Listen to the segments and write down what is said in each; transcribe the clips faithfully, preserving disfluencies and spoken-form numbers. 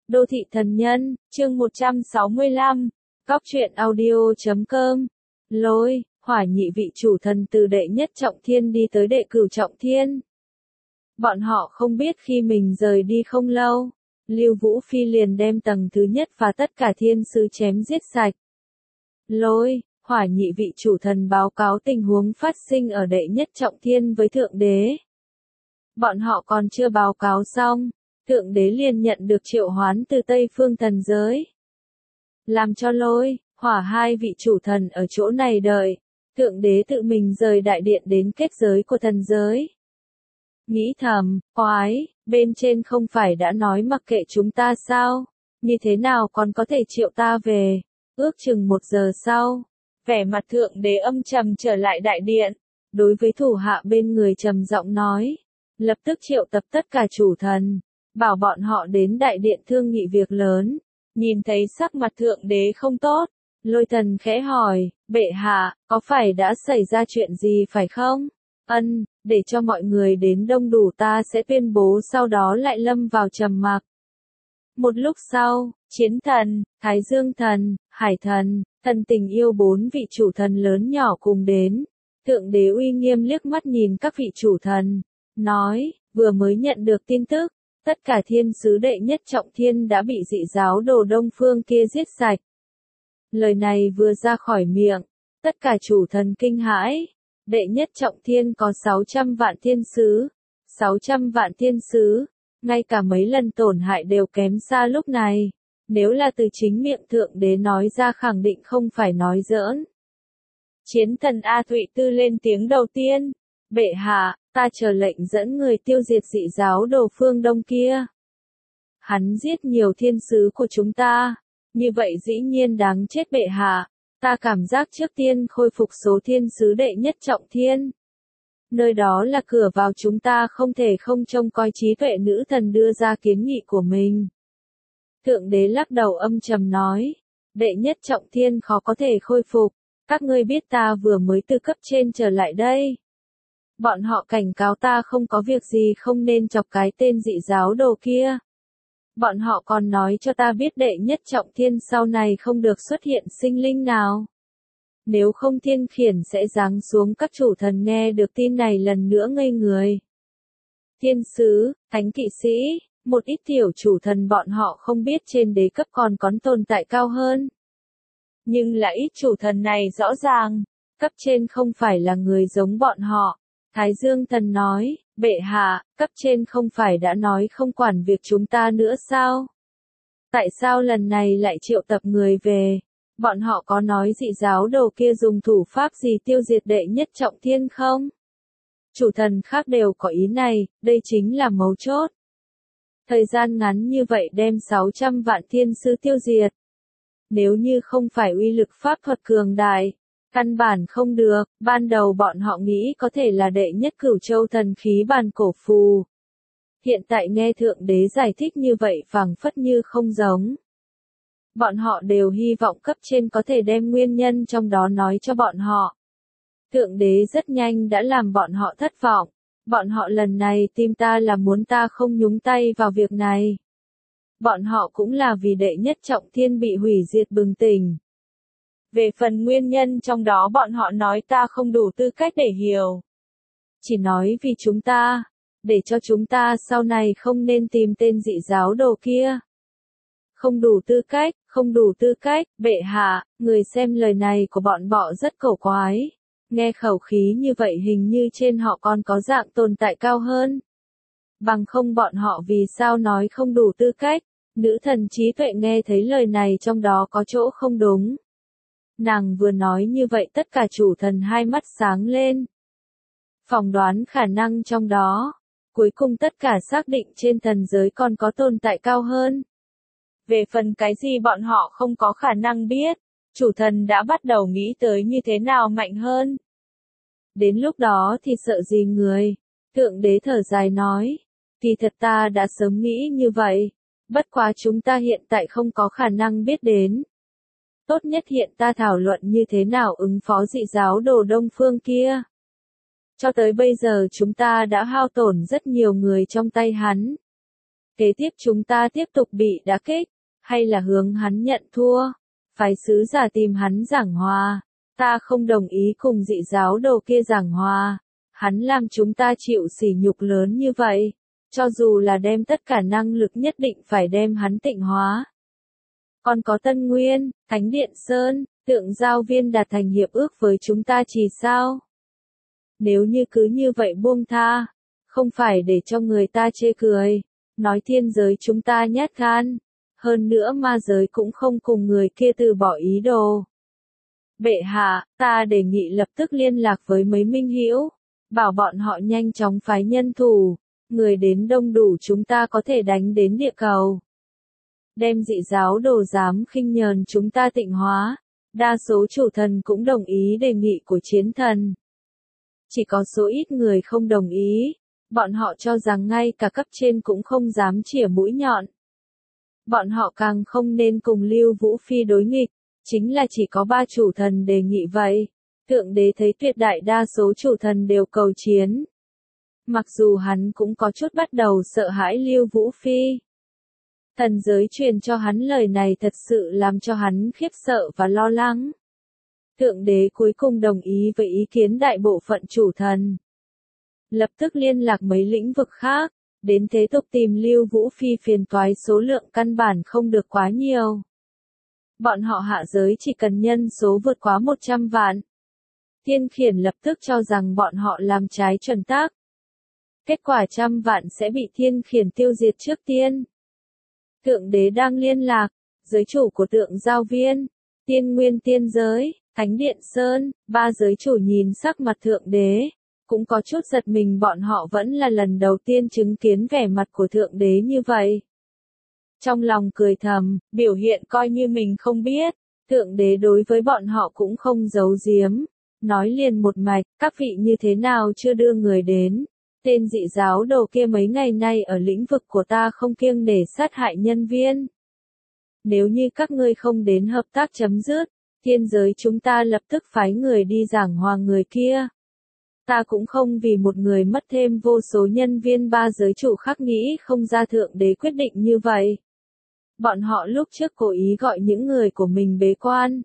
Đô thị thần nhân, chương một trăm sáu mươi lăm, Góc truyện audio chấm com. Lôi, hỏa nhị vị chủ thần từ đệ nhất trọng thiên đi tới đệ cửu trọng thiên. Bọn họ không biết khi mình rời đi không lâu, Lưu Vũ Phi liền đem tầng thứ nhất và tất cả thiên sứ chém giết sạch. Lôi, hỏa nhị vị chủ thần báo cáo tình huống phát sinh ở đệ nhất trọng thiên với Thượng Đế. Bọn họ còn chưa báo cáo xong, Thượng Đế liền nhận được triệu hoán từ Tây Phương thần giới. Làm cho Lôi, hỏa hai vị chủ thần ở chỗ này đợi, Thượng Đế tự mình rời đại điện đến kết giới của thần giới. Nghĩ thầm, oái, bên trên không phải đã nói mặc kệ chúng ta sao, như thế nào còn có thể triệu ta về, ước chừng một giờ sau, vẻ mặt Thượng Đế âm trầm trở lại đại điện, đối với thủ hạ bên người trầm giọng nói, lập tức triệu tập tất cả chủ thần, bảo bọn họ đến đại điện thương nghị việc lớn. Nhìn thấy sắc mặt Thượng Đế không tốt, Lôi thần khẽ hỏi, bệ hạ, có phải đã xảy ra chuyện gì phải không? Ân, để cho mọi người đến đông đủ ta sẽ tuyên bố, sau đó lại lâm vào trầm mặc. Một lúc sau, Chiến thần, Thái Dương thần, Hải thần, thần tình yêu bốn vị chủ thần lớn nhỏ cùng đến. Thượng Đế uy nghiêm liếc mắt nhìn các vị chủ thần, nói, vừa mới nhận được tin tức, tất cả thiên sứ đệ nhất trọng thiên đã bị dị giáo đồ Đông Phương kia giết sạch. Lời này vừa ra khỏi miệng, tất cả chủ thần kinh hãi. Đệ nhất trọng thiên có sáu trăm vạn thiên sứ, sáu trăm vạn thiên sứ, ngay cả mấy lần tổn hại đều kém xa lúc này. Nếu là từ chính miệng Thượng Đế nói ra khẳng định không phải nói giỡn. Chiến thần A Thụy Tư lên tiếng đầu tiên, bệ hạ, ta chờ lệnh dẫn người tiêu diệt dị giáo đồ phương Đông kia. Hắn giết nhiều thiên sứ của chúng ta, như vậy dĩ nhiên đáng chết bệ hạ. Ta cảm giác trước tiên khôi phục số thiên sứ đệ nhất trọng thiên. Nơi đó là cửa vào, chúng ta không thể không trông coi trí tuệ nữ thần đưa ra kiến nghị của mình. Thượng Đế lắc đầu âm trầm nói, đệ nhất trọng thiên khó có thể khôi phục, các ngươi biết ta vừa mới từ cấp trên trở lại đây. Bọn họ cảnh cáo ta không có việc gì không nên chọc cái tên dị giáo đồ kia. Bọn họ còn nói cho ta biết đệ nhất trọng thiên sau này không được xuất hiện sinh linh nào. Nếu không thiên khiển sẽ giáng xuống. Các chủ thần nghe được tin này lần nữa ngây người. Thiên sứ, thánh kỵ sĩ, một ít tiểu chủ thần bọn họ không biết trên đế cấp còn có tồn tại cao hơn. Nhưng là ít chủ thần này rõ ràng, cấp trên không phải là người giống bọn họ. Thái Dương thần nói, bệ hạ, cấp trên không phải đã nói không quản việc chúng ta nữa sao? Tại sao lần này lại triệu tập người về? Bọn họ có nói dị giáo đồ kia dùng thủ pháp gì tiêu diệt đệ nhất trọng thiên không? Chủ thần khác đều có ý này, đây chính là mấu chốt. Thời gian ngắn như vậy đem sáu trăm vạn thiên sứ tiêu diệt. Nếu như không phải uy lực pháp thuật cường đại, căn bản không được. Ban đầu bọn họ nghĩ có thể là đệ nhất cửu châu thần khí bàn cổ phù. Hiện tại nghe Thượng Đế giải thích như vậy phảng phất như không giống. Bọn họ đều hy vọng cấp trên có thể đem nguyên nhân trong đó nói cho bọn họ. Thượng Đế rất nhanh đã làm bọn họ thất vọng. Bọn họ lần này tìm ta là muốn ta không nhúng tay vào việc này. Bọn họ cũng là vì đệ nhất trọng thiên bị hủy diệt bừng tỉnh. Về phần nguyên nhân trong đó bọn họ nói ta không đủ tư cách để hiểu. Chỉ nói vì chúng ta, để cho chúng ta sau này không nên tìm tên dị giáo đồ kia. Không đủ tư cách, không đủ tư cách, bệ hạ, người xem lời này của bọn bọ rất cổ quái. Nghe khẩu khí như vậy hình như trên họ còn có dạng tồn tại cao hơn. Bằng không bọn họ vì sao nói không đủ tư cách, nữ thần trí tuệ nghe thấy lời này trong đó có chỗ không đúng. Nàng vừa nói như vậy tất cả chủ thần hai mắt sáng lên. Phỏng đoán khả năng trong đó, cuối cùng tất cả xác định trên thần giới còn có tồn tại cao hơn. Về phần cái gì bọn họ không có khả năng biết, chủ thần đã bắt đầu nghĩ tới như thế nào mạnh hơn. Đến lúc đó thì sợ gì người, Thượng Đế thở dài nói, thì thật ta đã sớm nghĩ như vậy, bất quá chúng ta hiện tại không có khả năng biết đến. Tốt nhất hiện ta thảo luận như thế nào ứng phó dị giáo đồ Đông Phương kia. Cho tới bây giờ chúng ta đã hao tổn rất nhiều người trong tay hắn. Kế tiếp chúng ta tiếp tục bị đả kích, hay là hướng hắn nhận thua? Phái sứ giả tìm hắn giảng hòa. Ta không đồng ý cùng dị giáo đồ kia giảng hòa. Hắn làm chúng ta chịu sỉ nhục lớn như vậy. Cho dù là đem tất cả năng lực nhất định phải đem hắn tịnh hóa. Còn có Tân Nguyên, Thánh Điện Sơn, Tượng Giao Viên đạt thành hiệp ước với chúng ta chỉ sao? Nếu như cứ như vậy buông tha, không phải để cho người ta chê cười, nói thiên giới chúng ta nhát gan, hơn nữa ma giới cũng không cùng người kia từ bỏ ý đồ. Bệ hạ, ta đề nghị lập tức liên lạc với mấy minh hữu, bảo bọn họ nhanh chóng phái nhân thủ, người đến đông đủ chúng ta có thể đánh đến địa cầu. Đem dị giáo đồ dám khinh nhờn chúng ta tịnh hóa, đa số chủ thần cũng đồng ý đề nghị của chiến thần. Chỉ có số ít người không đồng ý, bọn họ cho rằng ngay cả cấp trên cũng không dám chĩa mũi nhọn. Bọn họ càng không nên cùng Lưu Vũ Phi đối nghịch, chính là chỉ có ba chủ thần đề nghị vậy. Thượng đế thấy tuyệt đại đa số chủ thần đều cầu chiến. Mặc dù hắn cũng có chút bắt đầu sợ hãi Lưu Vũ Phi. Thần giới truyền cho hắn lời này thật sự làm cho hắn khiếp sợ và lo lắng. Thượng đế cuối cùng đồng ý với ý kiến đại bộ phận chủ thần. Lập tức liên lạc mấy lĩnh vực khác, đến thế tục tìm Lưu Vũ Phi phiền toái số lượng căn bản không được quá nhiều. Bọn họ hạ giới chỉ cần nhân số vượt quá một trăm vạn. Thiên khiển lập tức cho rằng bọn họ làm trái chuẩn tắc. Kết quả trăm vạn sẽ bị thiên khiển tiêu diệt trước tiên. Thượng đế đang liên lạc, giới chủ của Tượng Giao Viên, Tiên Nguyên Tiên Giới, Thánh Điện Sơn, ba giới chủ nhìn sắc mặt thượng đế, cũng có chút giật mình, bọn họ vẫn là lần đầu tiên chứng kiến vẻ mặt của thượng đế như vậy. Trong lòng cười thầm, biểu hiện coi như mình không biết, thượng đế đối với bọn họ cũng không giấu giếm, nói liền một mạch, các vị như thế nào chưa đưa người đến. Tên dị giáo đồ kia mấy ngày nay ở lĩnh vực của ta không kiêng nể sát hại nhân viên. Nếu như các ngươi không đến hợp tác chấm dứt, thiên giới chúng ta lập tức phái người đi giảng hòa người kia. Ta cũng không vì một người mất thêm vô số nhân viên, ba giới chủ khác nghĩ không ra thượng đế quyết định như vậy. Bọn họ lúc trước cố ý gọi những người của mình bế quan.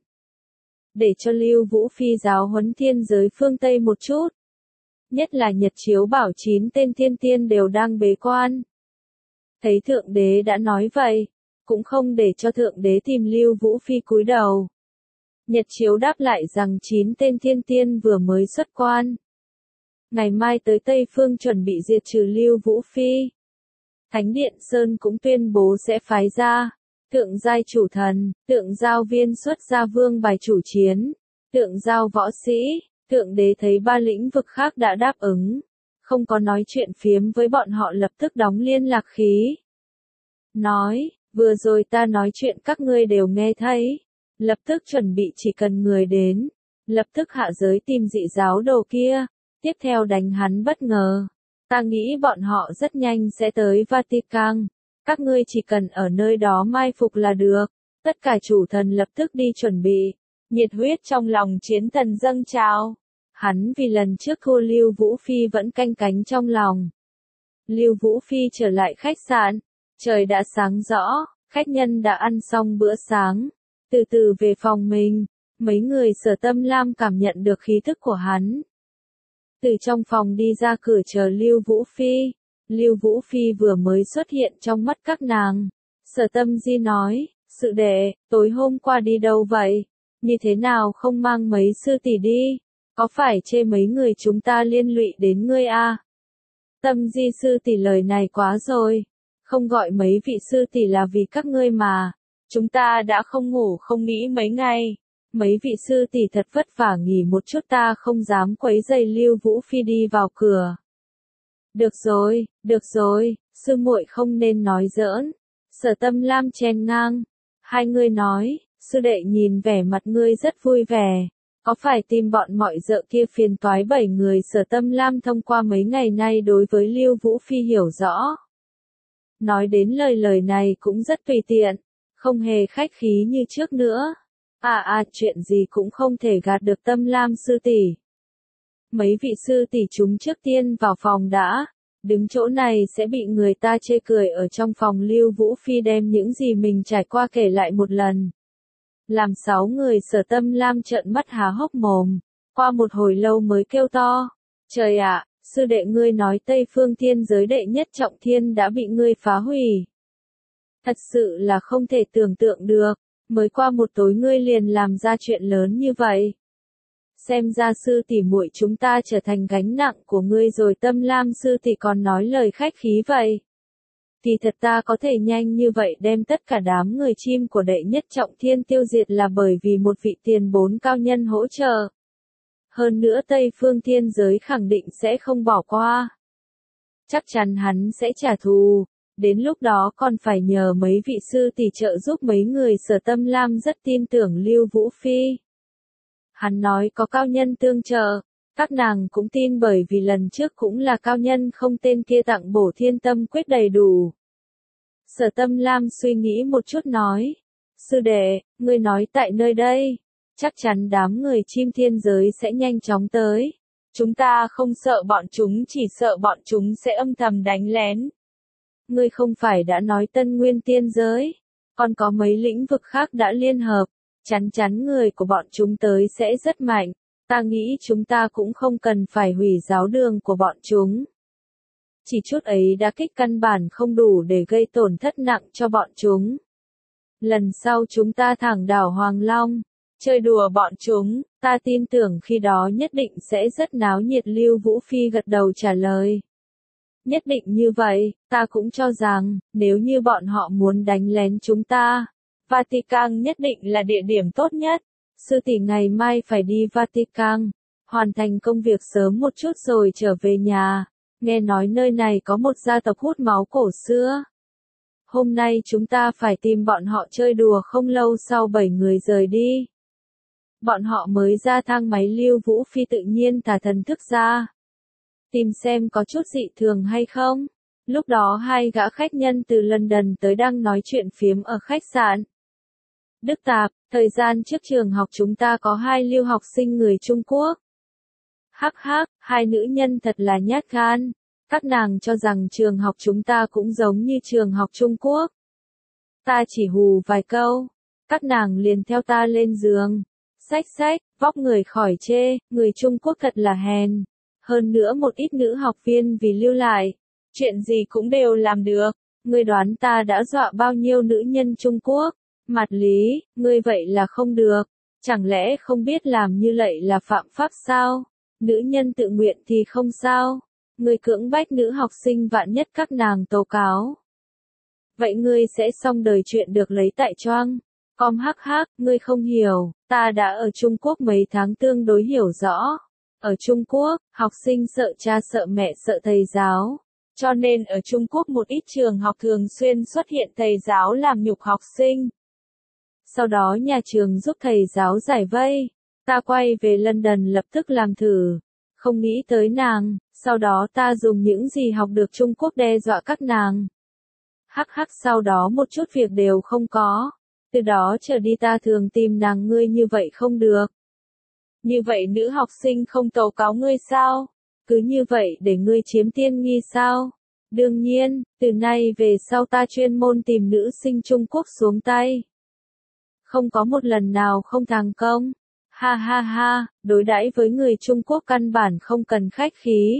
Để cho Lưu Vũ Phi giáo huấn thiên giới phương Tây một chút. Nhất là Nhật Chiếu bảo chín tên thiên tiên đều đang bế quan. Thấy thượng đế đã nói vậy, cũng không để cho thượng đế tìm Lưu Vũ Phi cúi đầu. Nhật Chiếu đáp lại rằng chín tên thiên tiên vừa mới xuất quan. Ngày mai tới Tây Phương chuẩn bị diệt trừ Lưu Vũ Phi. Thánh Điện Sơn cũng tuyên bố sẽ phái ra Tượng Giai chủ thần, Tượng Giao Viên xuất ra vương bài chủ chiến, Tượng Giao võ sĩ. Thượng đế thấy ba lĩnh vực khác đã đáp ứng, không có nói chuyện phiếm với bọn họ, lập tức đóng liên lạc khí. Nói, vừa rồi ta nói chuyện các ngươi đều nghe thấy, lập tức chuẩn bị chỉ cần người đến, lập tức hạ giới tìm dị giáo đồ kia, tiếp theo đánh hắn bất ngờ. Ta nghĩ bọn họ rất nhanh sẽ tới Vatican, các ngươi chỉ cần ở nơi đó mai phục là được. Tất cả chủ thần lập tức đi chuẩn bị, nhiệt huyết trong lòng chiến thần dâng trào. Hắn vì lần trước thua Lưu Vũ Phi vẫn canh cánh trong lòng. Lưu Vũ Phi trở lại khách sạn, trời đã sáng rõ, khách nhân đã ăn xong bữa sáng, từ từ về phòng mình, mấy người Sở Tâm Lam cảm nhận được khí thức của hắn. Từ trong phòng đi ra cửa chờ Lưu Vũ Phi, Lưu Vũ Phi vừa mới xuất hiện trong mắt các nàng. Sở Tâm Di nói, sự đệ, tối hôm qua đi đâu vậy? Như thế nào không mang mấy sư tỷ đi? Có phải chê mấy người chúng ta liên lụy đến ngươi à? Tâm Di sư tỷ lời này quá rồi. Không gọi mấy vị sư tỷ là vì các ngươi mà. Chúng ta đã không ngủ không nghỉ mấy ngày. Mấy vị sư tỷ thật vất vả nghỉ một chút, ta không dám quấy rầy. Lưu Vũ Phi đi vào cửa. Được rồi, được rồi, sư muội không nên nói giỡn. Sở Tâm Lam chen ngang. Hai người nói, sư đệ nhìn vẻ mặt ngươi rất vui vẻ. Có phải tìm bọn mọi dợ kia phiền toái? Bảy người Sở Tâm Lam thông qua mấy ngày nay đối với Lưu Vũ Phi hiểu rõ. Nói đến lời lời này cũng rất tùy tiện, không hề khách khí như trước nữa. À à, chuyện gì cũng không thể gạt được Tâm Lam sư tỷ. Mấy vị sư tỷ chúng trước tiên vào phòng đã, Đứng chỗ này sẽ bị người ta chê cười. Ở trong phòng Lưu Vũ Phi đem những gì mình trải qua kể lại một lần. Làm sáu người Sở Tâm Lam trợn mắt há hốc mồm, qua một hồi lâu mới kêu to. Trời ạ, sư đệ ngươi nói Tây Phương Thiên giới đệ nhất trọng thiên đã bị ngươi phá hủy. Thật sự là không thể tưởng tượng được, mới qua một tối ngươi liền làm ra chuyện lớn như vậy. Xem ra sư tỷ muội chúng ta trở thành gánh nặng của ngươi rồi. Tâm Lam sư tỷ còn nói lời khách khí vậy. Thì thật ta có thể nhanh như vậy đem tất cả đám người chim của đệ nhất trọng thiên tiêu diệt là bởi vì một vị tiền bối cao nhân hỗ trợ. Hơn nữa Tây Phương Thiên giới khẳng định sẽ không bỏ qua. Chắc chắn hắn sẽ trả thù. Đến lúc đó còn phải nhờ mấy vị sư tỷ trợ giúp mấy người. Sở Tâm Lam rất tin tưởng Lưu Vũ Phi. Hắn nói có cao nhân tương trợ, các nàng cũng tin bởi vì lần trước cũng là cao nhân không tên kia tặng bổ thiên tâm quyết đầy đủ. Sở Tâm Lam suy nghĩ một chút nói, sư đệ, ngươi nói tại nơi đây, chắc chắn đám người chim thiên giới sẽ nhanh chóng tới. Chúng ta không sợ bọn chúng, chỉ sợ bọn chúng sẽ âm thầm đánh lén. Ngươi không phải đã nói Tân Nguyên Tiên giới, còn có mấy lĩnh vực khác đã liên hợp. Chắn chắn người của bọn chúng tới sẽ rất mạnh, ta nghĩ chúng ta cũng không cần phải hủy giáo đường của bọn chúng. Chỉ chút ấy đã kích căn bản không đủ để gây tổn thất nặng cho bọn chúng. Lần sau chúng ta thẳng đảo Hoàng Long, chơi đùa bọn chúng, ta tin tưởng khi đó nhất định sẽ rất náo nhiệt. Lưu Vũ Phi gật đầu trả lời. Nhất định như vậy, ta cũng cho rằng, nếu như bọn họ muốn đánh lén chúng ta, Vatican nhất định là địa điểm tốt nhất. Sư tỷ ngày mai phải đi Vatican, hoàn thành công việc sớm một chút rồi trở về nhà. Nghe nói nơi này có một gia tộc hút máu cổ xưa. Hôm nay chúng ta phải tìm bọn họ chơi đùa. Không lâu sau bảy người rời đi. Bọn họ mới ra thang máy. Lưu Vũ Phi tự nhiên thả thần thức ra. Tìm xem có chút dị thường hay không. Lúc đó hai gã khách nhân từ London tới đang nói chuyện phiếm ở khách sạn. Đức Tạp, thời gian trước trường học chúng ta có hai lưu học sinh người Trung Quốc. Hắc hắc, hai nữ nhân thật là nhát gan. Các nàng cho rằng trường học chúng ta cũng giống như trường học Trung Quốc. Ta chỉ hù vài câu. Các nàng liền theo ta lên giường. Xách xách, vóc người khỏi chê, người Trung Quốc thật là hèn. Hơn nữa một ít nữ học viên vì lưu lại. Chuyện gì cũng đều làm được. Ngươi đoán ta đã dọa bao nhiêu nữ nhân Trung Quốc? Mặt Lý, ngươi vậy là không được. Chẳng lẽ không biết làm như vậy là phạm pháp sao? Nữ nhân tự nguyện thì không sao. Ngươi cưỡng bách nữ học sinh vạn nhất các nàng tố cáo. Vậy ngươi sẽ xong đời chuyện được lấy tại choang. Com hắc hắc, ngươi không hiểu, ta đã ở Trung Quốc mấy tháng tương đối hiểu rõ. Ở Trung Quốc, học sinh sợ cha sợ mẹ sợ thầy giáo. Cho nên ở Trung Quốc một ít trường học thường xuyên xuất hiện thầy giáo làm nhục học sinh. Sau đó nhà trường giúp thầy giáo giải vây. Ta quay về London lập tức làm thử. Không nghĩ tới nàng, sau đó ta dùng những gì học được Trung Quốc đe dọa các nàng. Hắc hắc, sau đó một chút việc đều không có. Từ đó trở đi ta thường tìm nàng. Ngươi như vậy không được. Như vậy nữ học sinh không tố cáo ngươi sao? Cứ như vậy để ngươi chiếm tiện nghi sao? Đương nhiên, từ nay về sau ta chuyên môn tìm nữ sinh Trung Quốc xuống tay. Không có một lần nào không thành công. Ha ha ha, đối đãi với người Trung Quốc căn bản không cần khách khí.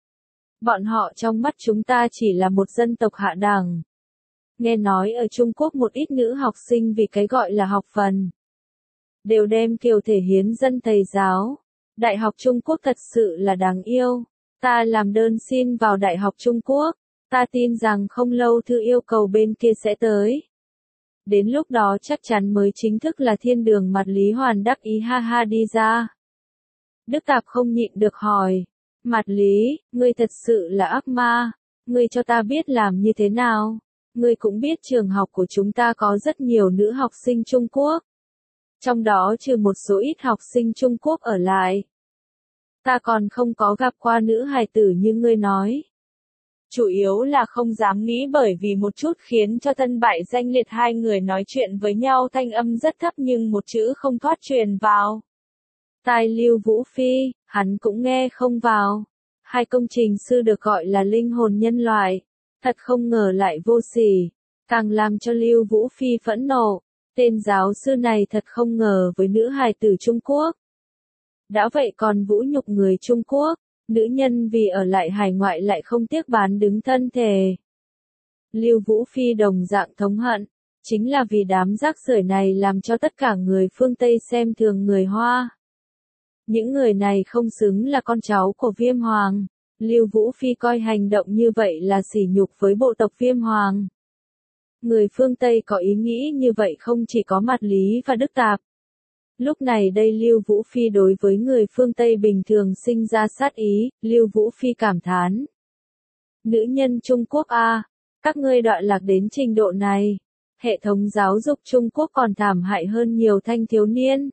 Bọn họ trong mắt chúng ta chỉ là một dân tộc hạ đẳng. Nghe nói ở Trung Quốc một ít nữ học sinh vì cái gọi là học phần. Đều đem kiều thể hiến dân thầy giáo. Đại học Trung Quốc thật sự là đáng yêu. Ta làm đơn xin vào Đại học Trung Quốc. Ta tin rằng không lâu thư yêu cầu bên kia sẽ tới. Đến lúc đó chắc chắn mới chính thức là thiên đường. Mặt Lý Hoàn đắc ý ha ha đi ra. Đức Tạp không nhịn được hỏi. Mặt Lý, ngươi thật sự là ác ma. Ngươi cho ta biết làm như thế nào. Ngươi cũng biết trường học của chúng ta có rất nhiều nữ học sinh Trung Quốc. Trong đó trừ một số ít học sinh Trung Quốc ở lại. Ta còn không có gặp qua nữ hài tử như ngươi nói. Chủ yếu là không dám nghĩ bởi vì một chút khiến cho thân bại danh liệt. Hai người nói chuyện với nhau thanh âm rất thấp nhưng một chữ không thoát truyền vào tai Lưu Vũ Phi, hắn cũng nghe không vào. Hai công trình sư được gọi là linh hồn nhân loại, thật không ngờ lại vô sỉ, càng làm cho Lưu Vũ Phi phẫn nộ. Tên giáo sư này thật không ngờ với nữ hài tử Trung Quốc. Đã vậy còn vũ nhục người Trung Quốc, nữ nhân vì ở lại hải ngoại lại không tiếc bán đứng thân thể. Lưu Vũ Phi đồng dạng thống hận, chính là vì đám rác rưởi này làm cho tất cả người phương Tây xem thường người Hoa. Những người này không xứng là con cháu của Viêm Hoàng. Lưu Vũ Phi coi hành động như vậy là sỉ nhục với bộ tộc Viêm Hoàng. Người phương Tây có ý nghĩ như vậy không chỉ có Mạt Lý và Đức Tạp. Lúc này đây Lưu Vũ Phi đối với người phương Tây bình thường sinh ra sát ý, Lưu Vũ Phi cảm thán. Nữ nhân Trung Quốc a, các ngươi đoạn lạc đến trình độ này. Hệ thống giáo dục Trung Quốc còn thảm hại hơn nhiều thanh thiếu niên.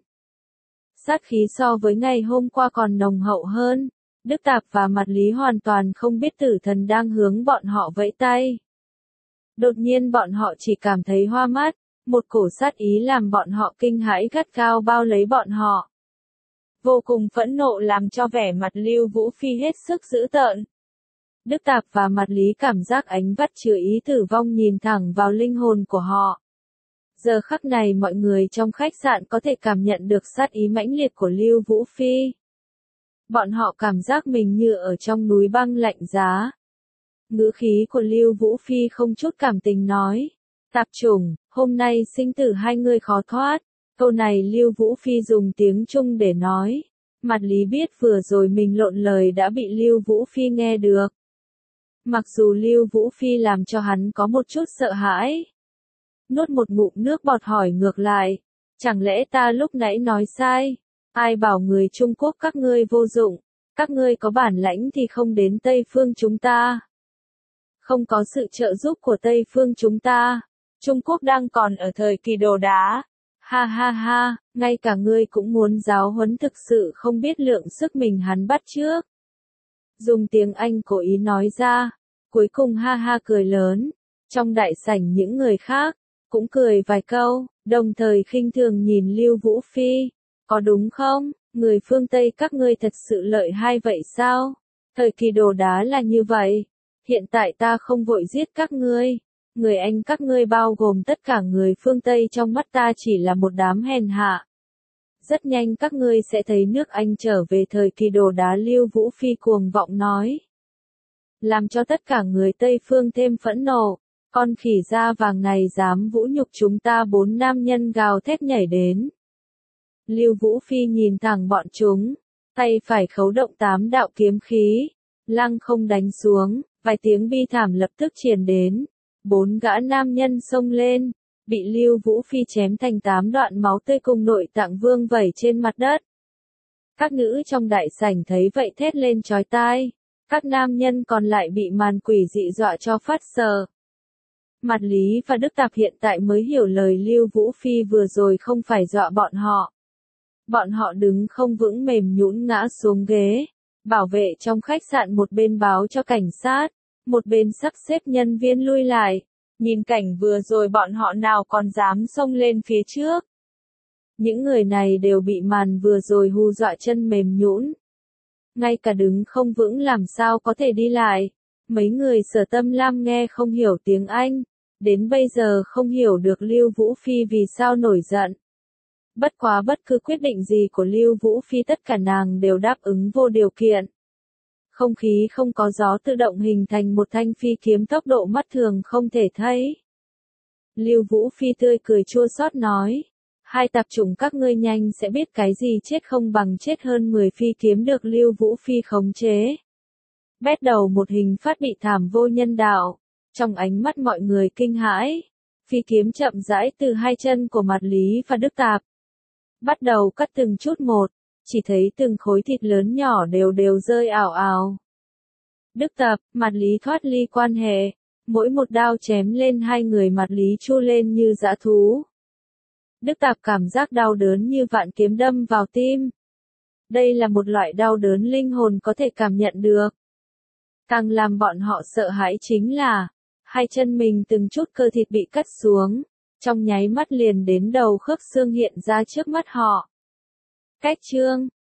Sát khí so với ngày hôm qua còn nồng hậu hơn. Đức Tạp và Mạt Lý hoàn toàn không biết tử thần đang hướng bọn họ vẫy tay. Đột nhiên bọn họ chỉ cảm thấy hoa mắt, một cổ sát ý làm bọn họ kinh hãi gắt gao bao lấy bọn họ. Vô cùng phẫn nộ làm cho vẻ mặt Lưu Vũ Phi hết sức dữ tợn. Đức Tạp và Mạt Lý cảm giác ánh vắt chứa ý tử vong nhìn thẳng vào linh hồn của họ. Giờ khắc này mọi người trong khách sạn có thể cảm nhận được sát ý mãnh liệt của Lưu Vũ Phi. Bọn họ cảm giác mình như ở trong núi băng lạnh giá. Ngữ khí của Lưu Vũ Phi không chút cảm tình nói. Tạp chủng, hôm nay sinh tử hai người khó thoát. Câu này Lưu Vũ Phi dùng tiếng Trung để nói. Mạt Lý biết vừa rồi mình lộn lời đã bị Lưu Vũ Phi nghe được. Mặc dù Lưu Vũ Phi làm cho hắn có một chút sợ hãi. Nuốt một ngụm nước bọt hỏi ngược lại. Chẳng lẽ ta lúc nãy nói sai? Ai bảo người Trung Quốc các ngươi vô dụng? Các ngươi có bản lãnh thì không đến Tây Phương chúng ta. Không có sự trợ giúp của Tây Phương chúng ta. Trung Quốc đang còn ở thời kỳ đồ đá. Ha ha ha, ngay cả ngươi cũng muốn giáo huấn thực sự không biết lượng sức mình hắn bắt trước. Dùng tiếng Anh cố ý nói ra, cuối cùng ha ha cười lớn. Trong đại sảnh những người khác, cũng cười vài câu, đồng thời khinh thường nhìn Lưu Vũ Phi. Có đúng không, người phương Tây các ngươi thật sự lợi hay vậy sao? Thời kỳ đồ đá là như vậy. Hiện tại ta không vội giết các ngươi. Người Anh các ngươi bao gồm tất cả người phương Tây trong mắt ta chỉ là một đám hèn hạ. Rất nhanh các ngươi sẽ thấy nước Anh trở về thời kỳ đồ đá. Lưu Vũ Phi cuồng vọng nói. Làm cho tất cả người Tây phương thêm phẫn nộ. Con khỉ da vàng này dám vũ nhục chúng ta. Bốn nam nhân gào thét nhảy đến. Lưu Vũ Phi nhìn thẳng bọn chúng. Tay phải khấu động tám đạo kiếm khí. Lăng không đánh xuống. Vài tiếng bi thảm lập tức truyền đến. Bốn gã nam nhân xông lên, bị Lưu Vũ Phi chém thành tám đoạn, máu tươi cùng nội tạng vương vẩy trên mặt đất. Các nữ trong đại sảnh thấy vậy thét lên chói tai. Các nam nhân còn lại bị màn quỷ dị dọa cho phát sợ. Mạt Lý và Đức Tạp hiện tại mới hiểu lời Lưu Vũ Phi vừa rồi không phải dọa bọn họ. Bọn họ đứng không vững mềm nhũn ngã xuống ghế. Bảo vệ trong khách sạn một bên báo cho cảnh sát. Một bên sắp xếp nhân viên lui lại. Nhìn cảnh vừa rồi bọn họ nào còn dám xông lên phía trước. Những người này đều bị màn vừa rồi hù dọa chân mềm nhũn. Ngay cả đứng không vững làm sao có thể đi lại. Mấy người Sở Tâm Lam nghe không hiểu tiếng Anh. Đến bây giờ không hiểu được Lưu Vũ Phi vì sao nổi giận. Bất quá bất cứ quyết định gì của Lưu Vũ Phi tất cả nàng đều đáp ứng vô điều kiện. Không khí không có gió tự động hình thành một thanh phi kiếm tốc độ mắt thường không thể thấy. Lưu Vũ Phi tươi cười chua xót nói. Hai tạp chủng các ngươi nhanh sẽ biết cái gì chết không bằng chết hơn mười phi kiếm được Lưu Vũ Phi khống chế. Bét đầu một hình phát bị thảm vô nhân đạo. Trong ánh mắt mọi người kinh hãi. Phi kiếm chậm rãi từ hai chân của Mạt Lý và Đức Tạp. Bắt đầu cắt từng chút một. Chỉ thấy từng khối thịt lớn nhỏ đều đều rơi ảo ảo. Đức Tạp, Mạt Lý thoát ly quan hệ. Mỗi một đao chém lên hai người Mạt Lý chu lên như dã thú. Đức Tạp cảm giác đau đớn như vạn kiếm đâm vào tim. Đây là một loại đau đớn linh hồn có thể cảm nhận được. Càng làm bọn họ sợ hãi chính là, hai chân mình từng chút cơ thịt bị cắt xuống, trong nháy mắt liền đến đầu khớp xương hiện ra trước mắt họ. Cách chương